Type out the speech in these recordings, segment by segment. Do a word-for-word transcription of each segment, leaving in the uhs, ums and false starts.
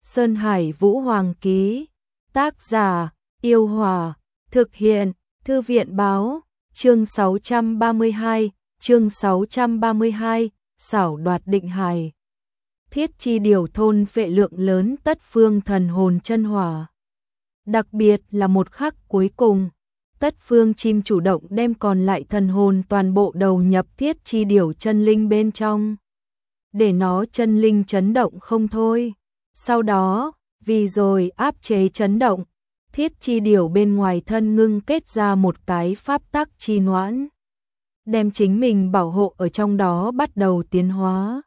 Sơn Hải Vũ Hoàng ký. Tác giả: Yêu Hòa. Thực hiện: Thư viện báo. Chương sáu trăm ba mươi hai, chương sáu trăm ba mươi hai, xảo đoạt định hài. Thiết chi điều thôn vệ lượng lớn tất phương thần hồn chân hỏa. Đặc biệt là một khắc cuối cùng, tất phương chim chủ động đem còn lại thần hồn toàn bộ đầu nhập thiết chi điều chân linh bên trong, để nó chân linh chấn động không thôi. Sau đó, vì rồi áp chế chấn động, thiết chi điều bên ngoài thân ngưng kết ra một cái pháp tắc chi noãn, đem chính mình bảo hộ ở trong đó bắt đầu tiến hóa.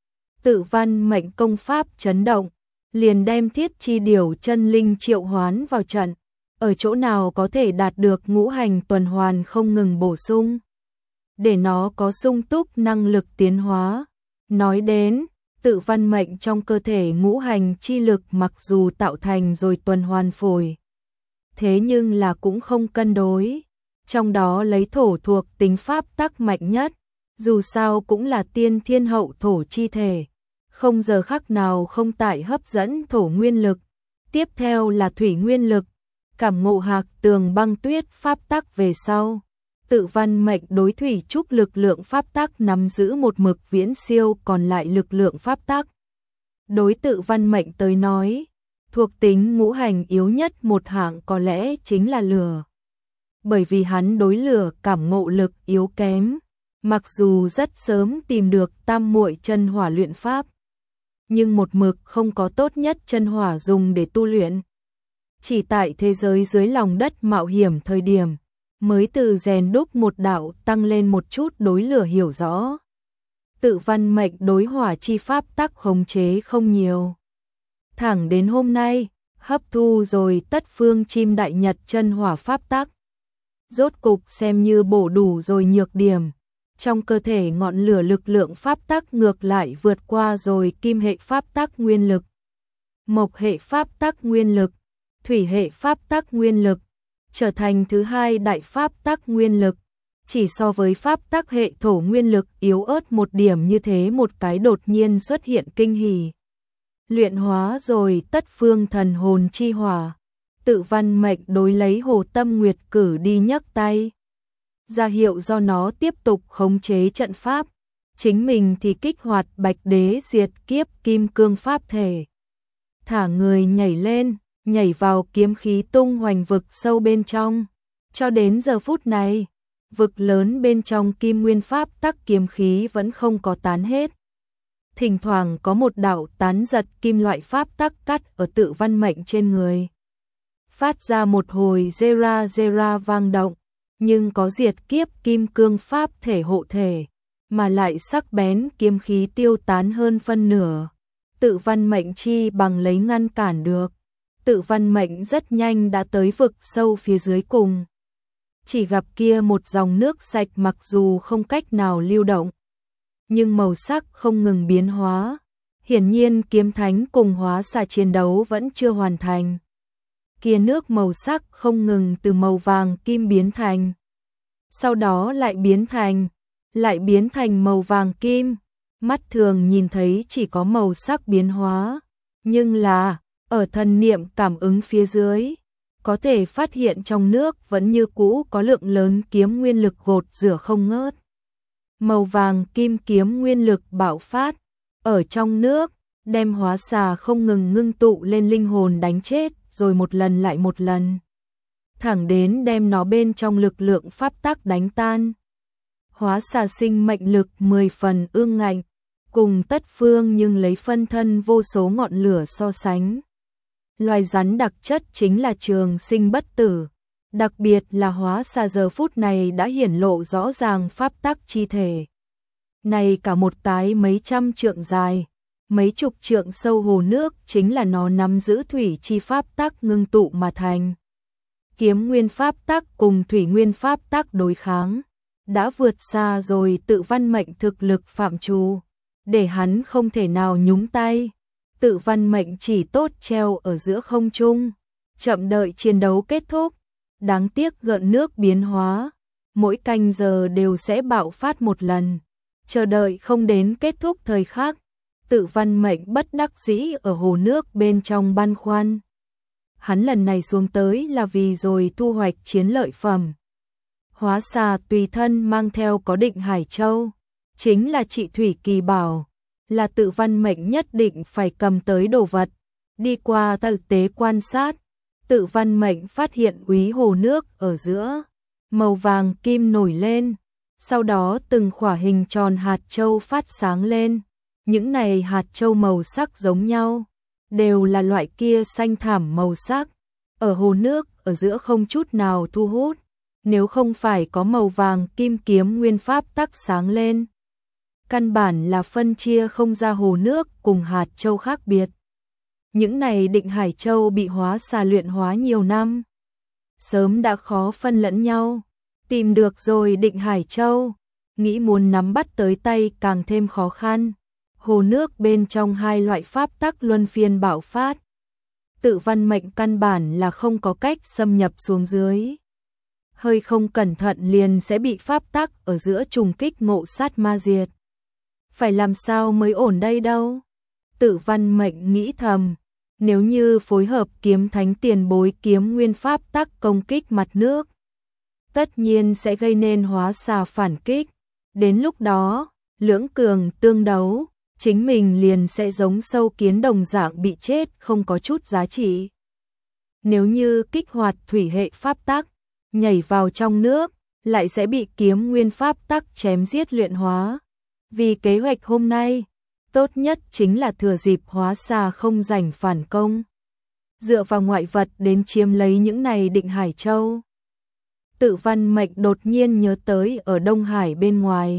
Tự văn mệnh công pháp chấn động, liền đem thiết chi điều chân linh triệu hoán vào trận, ở chỗ nào có thể đạt được ngũ hành tuần hoàn không ngừng bổ sung, để nó có sung túc năng lực tiến hóa. Nói đến, tự văn mệnh trong cơ thể ngũ hành chi lực mặc dù tạo thành rồi tuần hoàn phổi, thế nhưng là cũng không cân đối, trong đó lấy thổ thuộc tính pháp tắc mạnh nhất, dù sao cũng là tiên thiên hậu thổ chi thể, không giờ khắc nào không tại hấp dẫn thổ nguyên lực. Tiếp theo là thủy nguyên lực, cảm ngộ hạc tường băng tuyết pháp tắc về sau. Tự văn mệnh đối thủy trúc lực lượng pháp tắc nắm giữ một mực viễn siêu còn lại lực lượng pháp tắc. Đối tự văn mệnh tới nói, thuộc tính ngũ hành yếu nhất một hạng có lẽ chính là lửa. Bởi vì hắn đối lửa cảm ngộ lực yếu kém, mặc dù rất sớm tìm được tam muội chân hỏa luyện pháp, nhưng một mực không có tốt nhất chân hỏa dùng để tu luyện. Chỉ tại thế giới dưới lòng đất mạo hiểm thời điểm, mới từ rèn đúc một đạo tăng lên một chút đối lửa hiểu rõ. Tự văn mệnh đối hỏa chi pháp tắc khống chế không nhiều. Thẳng đến hôm nay, hấp thu rồi tất phương chim đại nhật chân hỏa pháp tắc. Rốt cục xem như bổ đủ rồi nhược điểm. Trong cơ thể ngọn lửa lực lượng pháp tắc ngược lại vượt qua rồi kim hệ pháp tắc nguyên lực, mộc hệ pháp tắc nguyên lực, thủy hệ pháp tắc nguyên lực, trở thành thứ hai đại pháp tắc nguyên lực. Chỉ so với pháp tắc hệ thổ nguyên lực yếu ớt một điểm như thế một cái đột nhiên xuất hiện kinh hỉ. Luyện hóa rồi tất phương thần hồn chi hỏa, tự văn mệnh đối lấy Hồ Tâm Nguyệt cử đi nhấc tay, ra hiệu do nó tiếp tục khống chế trận pháp, chính mình thì kích hoạt Bạch Đế diệt kiếp kim cương pháp thể. Thả người nhảy lên, nhảy vào kiếm khí tung hoành vực sâu bên trong. Cho đến giờ phút này, vực lớn bên trong kim nguyên pháp tắc kiếm khí vẫn không có tán hết. Thỉnh thoảng có một đạo tán giật kim loại pháp tắc cắt ở tự văn mệnh trên người, phát ra một hồi zera zera vang động, nhưng có diệt kiếp kim cương pháp thể hộ thể, mà lại sắc bén kiếm khí tiêu tán hơn phân nửa. Tự văn mệnh chi bằng lấy ngăn cản được. Tự văn mệnh rất nhanh đã tới vực sâu phía dưới cùng. Chỉ gặp kia một dòng nước sạch mặc dù không cách nào lưu động, nhưng màu sắc không ngừng biến hóa. Hiển nhiên kiếm thánh cùng hóa xà chiến đấu vẫn chưa hoàn thành. Kia nước màu sắc không ngừng từ màu vàng kim biến thành, sau đó lại biến thành, lại biến thành màu vàng kim. Mắt thường nhìn thấy chỉ có màu sắc biến hóa, nhưng là ở thần niệm cảm ứng phía dưới, có thể phát hiện trong nước vẫn như cũ có lượng lớn kiếm nguyên lực gột rửa không ngớt. Màu vàng kim kiếm nguyên lực bạo phát, ở trong nước, đem hóa xà không ngừng ngưng tụ lên linh hồn đánh chết, rồi một lần lại một lần, thẳng đến đem nó bên trong lực lượng pháp tắc đánh tan. Hóa xà sinh mệnh lực mười phần ương ngạnh, cùng tất phương nhưng lấy phân thân vô số ngọn lửa so sánh. Loài rắn đặc chất chính là trường sinh bất tử, đặc biệt là hóa xà giờ phút này đã hiển lộ rõ ràng pháp tắc chi thể. Này cả một tái mấy trăm trượng dài, mấy chục trượng sâu hồ nước chính là nó nắm giữ thủy chi pháp tắc ngưng tụ mà thành. Kiếm nguyên pháp tắc cùng thủy nguyên pháp tắc đối kháng, đã vượt xa rồi tự văn mệnh thực lực phạm trù, để hắn không thể nào nhúng tay. Tự văn mệnh chỉ tốt treo ở giữa không trung, chậm đợi chiến đấu kết thúc. Đáng tiếc gợn nước biến hóa, mỗi canh giờ đều sẽ bạo phát một lần, chờ đợi không đến kết thúc thời khắc. Tự Văn Mệnh bất đắc dĩ ở hồ nước bên trong băn khoăn. Hắn lần này xuống tới là vì rồi thu hoạch chiến lợi phẩm. Hóa xà tùy thân mang theo có Định Hải Châu, chính là trị thủy kỳ bảo, là Tự Văn Mệnh nhất định phải cầm tới đồ vật. Đi qua thực tế quan sát, Tự Văn Mệnh phát hiện úy hồ nước ở giữa, màu vàng kim nổi lên, sau đó từng khỏa hình tròn hạt châu phát sáng lên. Những này hạt châu màu sắc giống nhau, đều là loại kia xanh thẳm màu sắc, ở hồ nước ở giữa không chút nào thu hút, nếu không phải có màu vàng kim kiếm nguyên pháp tắc sáng lên. Căn bản là phân chia không ra hồ nước cùng hạt châu khác biệt. Những này Định Hải Châu bị hóa xà luyện hóa nhiều năm, sớm đã khó phân lẫn nhau. Tìm được rồi Định Hải Châu, nghĩ muốn nắm bắt tới tay càng thêm khó khăn. Hồ nước bên trong hai loại pháp tắc luân phiên bạo phát. Tự Văn Mệnh căn bản là không có cách xâm nhập xuống dưới. Hơi không cẩn thận liền sẽ bị pháp tắc ở giữa trùng kích ngộ sát ma diệt. Phải làm sao mới ổn đây đâu? Tự Văn Mệnh nghĩ thầm, nếu như phối hợp kiếm thánh tiền bối kiếm nguyên pháp tắc công kích mặt nước, tất nhiên sẽ gây nên hóa xà phản kích. Đến lúc đó, lưỡng cường tương đấu, chính mình liền sẽ giống sâu kiến đồng dạng bị chết không có chút giá trị. Nếu như kích hoạt thủy hệ pháp tắc, nhảy vào trong nước, lại sẽ bị kiếm nguyên pháp tắc chém giết luyện hóa. Vì kế hoạch hôm nay, tốt nhất chính là thừa dịp hóa xà không rảnh phản công, dựa vào ngoại vật đến chiếm lấy những này Định Hải Châu. Tự Văn Mệnh đột nhiên nhớ tới ở Đông Hải bên ngoài,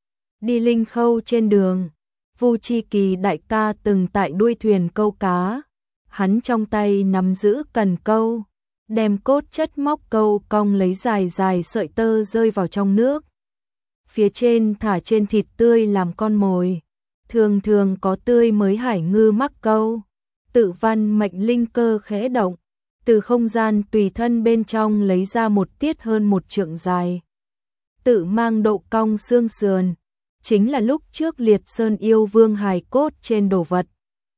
đi Linh Khâu trên đường, Vu Chi Kỳ đại ca từng tại đuôi thuyền câu cá, hắn trong tay nắm giữ cần câu, đem cốt chất móc câu cong lấy dài dài sợi tơ rơi vào trong nước. Phía trên thả trên thịt tươi làm con mồi, thường thường có tươi mới hải ngư mắc câu. Tự Văn Mệnh linh cơ khẽ động, từ không gian tùy thân bên trong lấy ra một tiết hơn một trượng dài, tự mang độ cong xương sườn, chính là lúc trước Liệt Sơn yêu vương hài cốt trên đồ vật.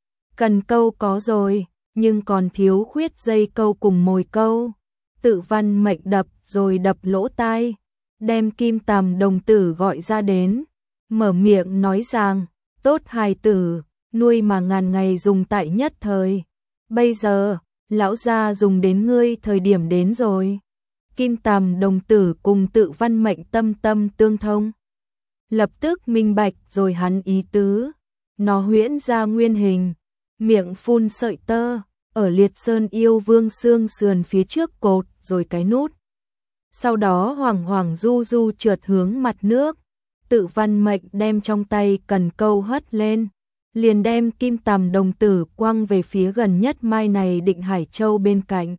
Cần câu có rồi, nhưng còn thiếu khuyết dây câu cùng mồi câu. Tự Văn Mệnh đập rồi đập lỗ tai, đem Kim Tằm đồng tử gọi ra đến, mở miệng nói rằng, tốt hài tử, nuôi mà ngàn ngày dùng tại nhất thời. Bây giờ, lão gia dùng đến ngươi thời điểm đến rồi. Kim Tằm đồng tử cùng Tự Văn Mệnh tâm tâm tương thông, lập tức minh bạch rồi hắn ý tứ. Nó huyễn ra nguyên hình, miệng phun sợi tơ, ở Liệt Sơn yêu vương xương sườn phía trước cột rồi cái nút. Sau đó hoàng hoàng du du trượt hướng mặt nước. Tự Văn Mệnh đem trong tay cần câu hất lên, liền đem Kim Tằm đồng tử quăng về phía gần nhất mai này Định Hải Châu bên cạnh.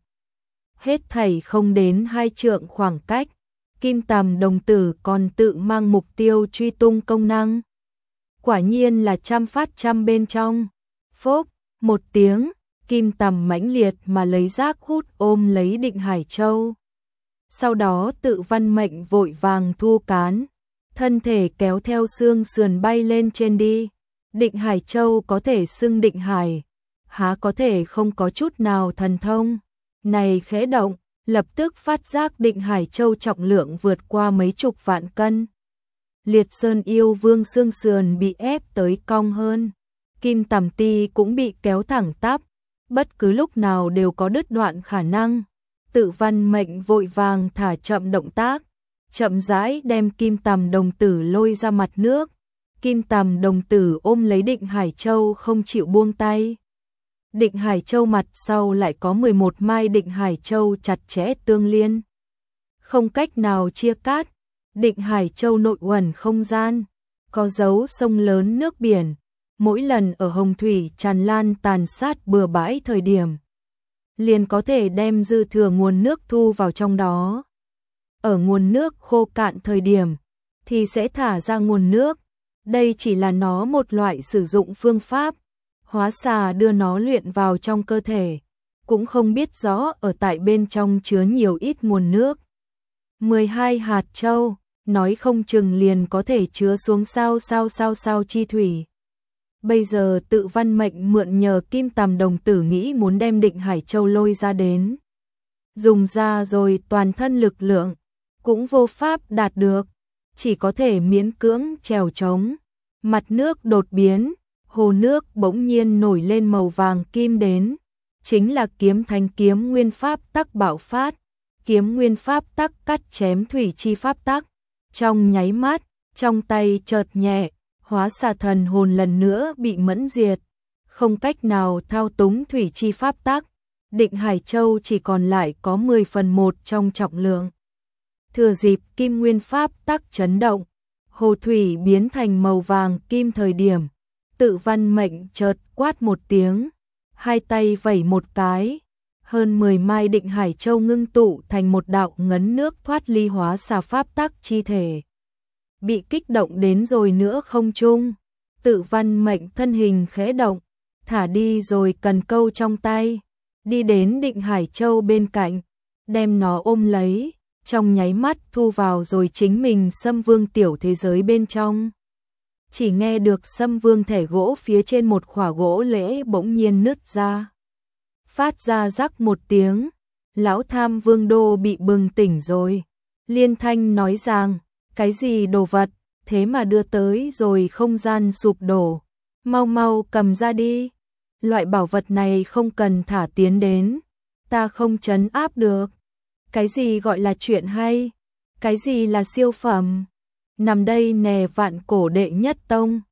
Hết thảy không đến hai trượng khoảng cách, Kim Tằm đồng tử còn tự mang mục tiêu truy tung công năng. Quả nhiên là trăm phát trăm bên trong. Phốc, một tiếng, Kim Tằm mãnh liệt mà lấy rác hút ôm lấy Định Hải Châu. Sau đó Tự Văn Mệnh vội vàng thu cán, thân thể kéo theo xương sườn bay lên trên đi. Định Hải Châu có thể xưng Định Hải, há có thể không có chút nào thần thông. Này khẽ động, lập tức phát giác Định Hải Châu trọng lượng vượt qua mấy chục vạn cân. Liệt Sơn yêu vương xương sườn bị ép tới cong hơn, Kim Tằm ti cũng bị kéo thẳng tắp, bất cứ lúc nào đều có đứt đoạn khả năng. Tự Văn Mệnh vội vàng thả chậm động tác, chậm rãi đem Kim Tằm đồng tử lôi ra mặt nước. Kim Tằm đồng tử ôm lấy Định Hải Châu không chịu buông tay. Định Hải Châu mặt sau lại có mười một mai Định Hải Châu chặt chẽ tương liên, không cách nào chia cắt. Định Hải Châu nội uẩn không gian, có dấu sông lớn nước biển, mỗi lần ở hồng thủy tràn lan tàn sát bừa bãi thời điểm, liền có thể đem dư thừa nguồn nước thu vào trong đó. Ở nguồn nước khô cạn thời điểm, thì sẽ thả ra nguồn nước. Đây chỉ là nó một loại sử dụng phương pháp. Hóa xà đưa nó luyện vào trong cơ thể, cũng không biết rõ ở tại bên trong chứa nhiều ít nguồn nước. mười hai hạt châu, nói không chừng liền có thể chứa xuống sao sao sao sao chi thủy. Bây giờ Tự Văn Mệnh mượn nhờ Kim Tằm đồng tử nghĩ muốn đem Định Hải Châu lôi ra đến. Dùng ra rồi toàn thân lực lượng, cũng vô pháp đạt được, chỉ có thể miễn cưỡng trèo trống. Mặt nước đột biến, hồ nước bỗng nhiên nổi lên màu vàng kim đến, chính là kiếm thánh kiếm nguyên pháp tắc bạo phát, kiếm nguyên pháp tắc cắt chém thủy chi pháp tắc. Trong nháy mắt, trong tay chợt nhẹ, hóa xà thần hồn lần nữa bị mẫn diệt, không cách nào thao túng thủy chi pháp tắc. Định Hải Châu chỉ còn lại có mười phần một trong trọng lượng. Thừa dịp kim nguyên pháp tắc chấn động, hồ thủy biến thành màu vàng kim thời điểm, Tự Văn Mệnh chợt quát một tiếng, hai tay vẩy một cái, hơn mười mai Định Hải Châu ngưng tụ thành một đạo ngấn nước thoát ly hóa xà pháp tắc chi thể. Bị kích động đến rồi nữa không trung, Tự Văn Mệnh thân hình khẽ động, thả đi rồi cần câu trong tay, đi đến Định Hải Châu bên cạnh, đem nó ôm lấy, trong nháy mắt thu vào rồi chính mình Sâm Vương tiểu thế giới bên trong. Chỉ nghe được Sâm Vương thẻ gỗ phía trên một khỏa gỗ lễ bỗng nhiên nứt ra, phát ra rắc một tiếng, lão Tham Vương đô bị bừng tỉnh rồi. Liên thanh nói rằng, cái gì đồ vật, thế mà đưa tới rồi không gian sụp đổ, mau mau cầm ra đi. Loại bảo vật này không cần thả tiến đến, ta không trấn áp được. Cái gì gọi là chuyện hay, cái gì là siêu phẩm, nằm đây nè Vạn Cổ đệ nhất tông.